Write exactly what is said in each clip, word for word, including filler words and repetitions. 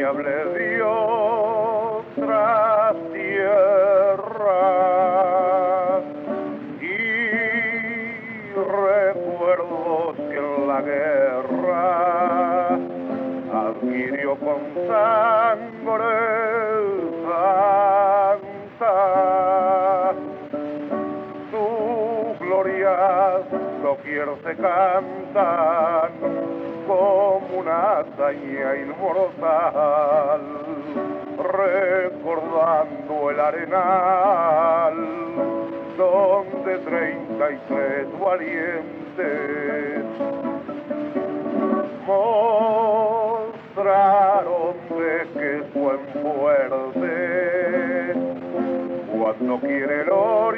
hable de otra tierra y recuerdos que en la guerra adquirió con sangre santa. Sus glorias doquier se cantan como una hazaña inmortal, recordando el arenal donde treinta y tres valientes mostraron de que fue fuerte cuando quiere el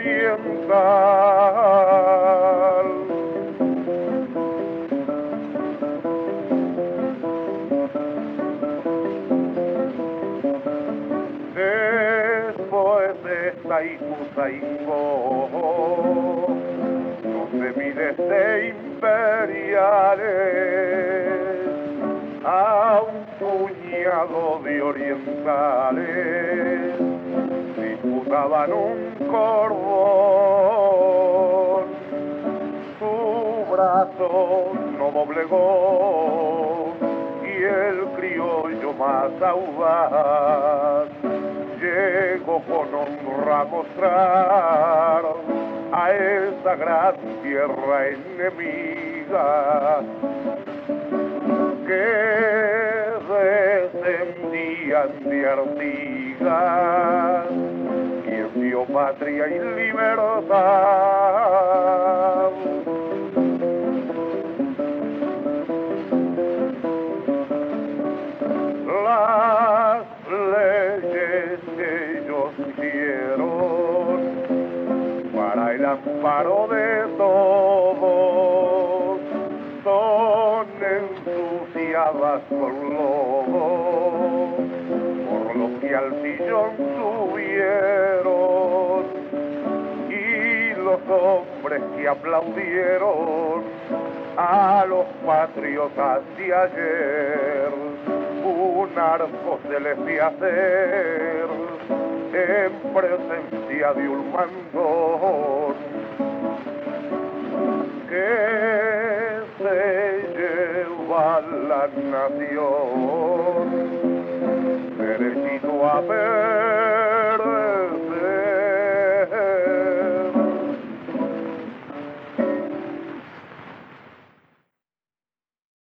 oriental. Después de Ituzaingó, donde miles de imperiales a un puñado de orientales disputaban un cordón, su brazo no doblegó y el criollo más audaz llegó con honra a mostrar a esa gran tierra enemiga que descendían de Artigas, quien dio patria y libertad. Las leyes que ellos hicieron para el amparo de todos son ensuciadas con lodo por los que al sillón subieron y los hombres que aplaudieron a los patriotas de ayer. Un arco se les fue a hacer en presencia de un mandón que se lleva la nación derechito a ver.